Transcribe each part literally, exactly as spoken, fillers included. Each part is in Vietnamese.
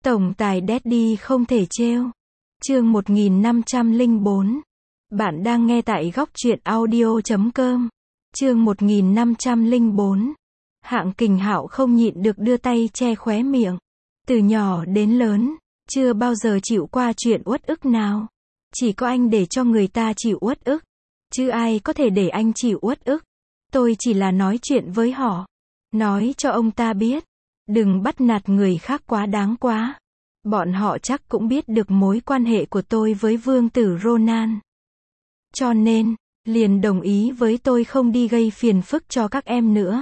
Tổng tài Daddy không thể trêu. Chương một nghìn năm trăm lẻ bốn. Bạn đang nghe tại góc truyện audio chấm com. Chương một nghìn năm trăm lẻ bốn. Hạng Kình Hạo không nhịn được đưa tay che khóe miệng. Từ nhỏ đến lớn, chưa bao giờ chịu qua chuyện uất ức nào. Chỉ có anh để cho người ta chịu uất ức. Chứ ai có thể để anh chịu uất ức. Tôi chỉ là nói chuyện với họ. Nói cho ông ta biết. Đừng bắt nạt người khác quá đáng quá. Bọn họ chắc cũng biết được mối quan hệ của tôi với vương tử Ronan. Cho nên, liền đồng ý với tôi không đi gây phiền phức cho các em nữa.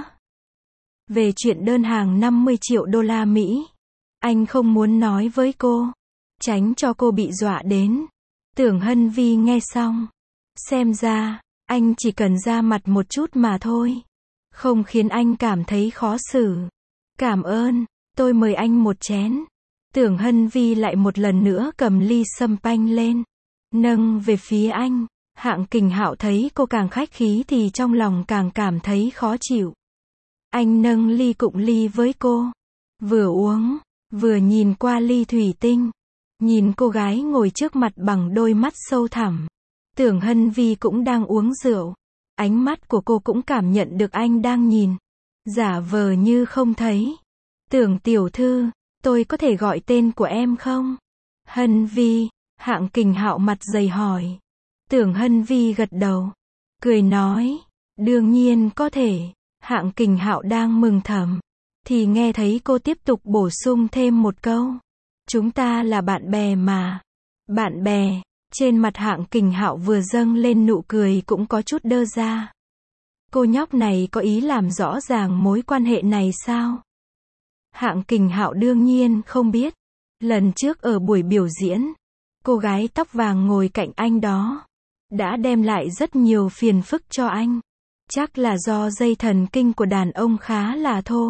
Về chuyện đơn hàng năm mươi triệu đô la Mỹ, anh không muốn nói với cô, tránh cho cô bị dọa đến. Tưởng Hân Vi nghe xong, xem ra, anh chỉ cần ra mặt một chút mà thôi, không khiến anh cảm thấy khó xử. Cảm ơn, tôi mời anh một chén. Tưởng Hân Vi lại một lần nữa cầm ly sâm panh lên, nâng về phía anh. Hạng Kình Hạo thấy cô càng khách khí thì trong lòng càng cảm thấy khó chịu. Anh nâng ly cụng ly với cô, vừa uống, vừa nhìn qua ly thủy tinh, nhìn cô gái ngồi trước mặt bằng đôi mắt sâu thẳm. Tưởng Hân Vi cũng đang uống rượu, ánh mắt của cô cũng cảm nhận được anh đang nhìn, giả vờ như không thấy. Tưởng tiểu thư, tôi có thể gọi tên của em không? Hân Vi, Hạng Kình Hạo mặt dày hỏi. Tưởng Hân Vi gật đầu, cười nói, đương nhiên có thể. Hạng Kình Hạo đang mừng thầm, thì nghe thấy cô tiếp tục bổ sung thêm một câu. Chúng ta là bạn bè mà. Bạn bè, trên mặt Hạng Kình Hạo vừa dâng lên nụ cười cũng có chút đơ ra. Cô nhóc này có ý làm rõ ràng mối quan hệ này sao? Hạng Kình Hạo đương nhiên không biết. Lần trước ở buổi biểu diễn, cô gái tóc vàng ngồi cạnh anh đó đã đem lại rất nhiều phiền phức cho anh. Chắc là do dây thần kinh của đàn ông khá là thô.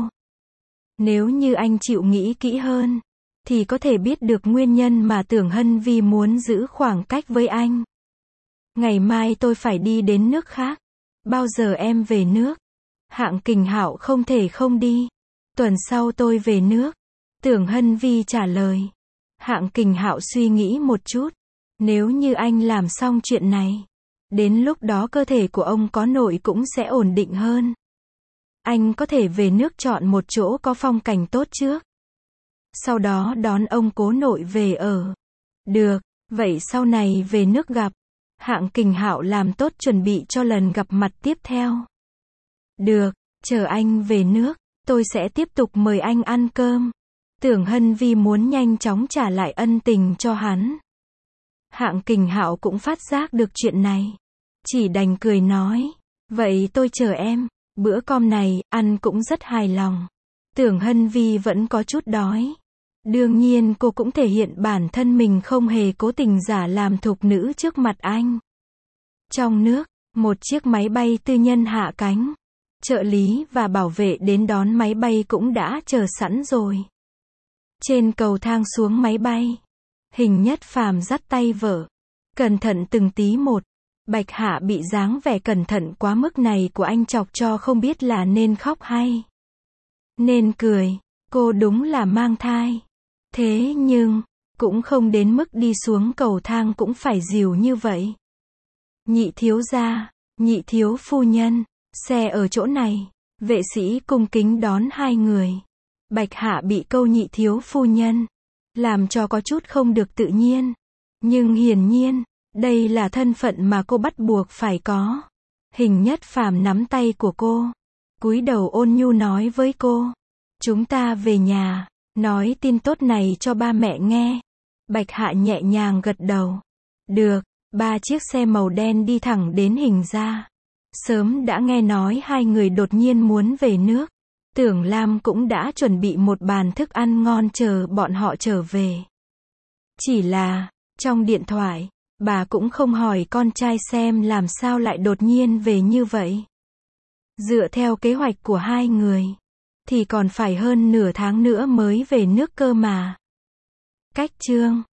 Nếu như anh chịu nghĩ kỹ hơn, thì có thể biết được nguyên nhân mà Tưởng Hân Vi muốn giữ khoảng cách với anh. Ngày mai tôi phải đi đến nước khác. Bao giờ em về nước? Hạng Kình Hạo không thể không đi. Tuần sau tôi về nước. Tưởng Hân Vi trả lời. Hạng Kình Hạo suy nghĩ một chút. Nếu như anh làm xong chuyện này, đến lúc đó cơ thể của ông có nội cũng sẽ ổn định hơn. Anh có thể về nước chọn một chỗ có phong cảnh tốt trước. Sau đó đón ông cố nội về ở. Được, vậy sau này về nước gặp. Hạng Kình Hạo làm tốt chuẩn bị cho lần gặp mặt tiếp theo. Được, chờ anh về nước, tôi sẽ tiếp tục mời anh ăn cơm. Tưởng Hân Vi muốn nhanh chóng trả lại ân tình cho hắn. Hạng Kình Hạo cũng phát giác được chuyện này. Chỉ đành cười nói. Vậy tôi chờ em. Bữa cơm này, ăn cũng rất hài lòng. Tưởng Hân Vi vẫn có chút đói. Đương nhiên cô cũng thể hiện bản thân mình không hề cố tình giả làm thục nữ trước mặt anh. Trong nước, một chiếc máy bay tư nhân hạ cánh. Trợ lý và bảo vệ đến đón máy bay cũng đã chờ sẵn rồi. Trên cầu thang xuống máy bay, Hình Nhất Phàm dắt tay vợ, cẩn thận từng tí một. Bạch Hạ bị dáng vẻ cẩn thận quá mức này của anh chọc cho không biết là nên khóc hay nên cười. Cô đúng là mang thai. Thế nhưng, cũng không đến mức đi xuống cầu thang cũng phải dìu như vậy. Nhị thiếu gia, nhị thiếu phu nhân, xe ở chỗ này. Vệ sĩ cung kính đón hai người. Bạch Hạ bị câu nhị thiếu phu nhân làm cho có chút không được tự nhiên. Nhưng hiển nhiên, đây là thân phận mà cô bắt buộc phải có. Hình Nhất Phàm nắm tay của cô, cúi đầu ôn nhu nói với cô. Chúng ta về nhà, nói tin tốt này cho ba mẹ nghe. Bạch Hạ nhẹ nhàng gật đầu. Được, ba chiếc xe màu đen đi thẳng đến Hình gia. Sớm đã nghe nói hai người đột nhiên muốn về nước. Tưởng Lam cũng đã chuẩn bị một bàn thức ăn ngon chờ bọn họ trở về. Chỉ là, trong điện thoại, bà cũng không hỏi con trai xem làm sao lại đột nhiên về như vậy. Dựa theo kế hoạch của hai người, thì còn phải hơn nửa tháng nữa mới về nước cơ mà. Cách chương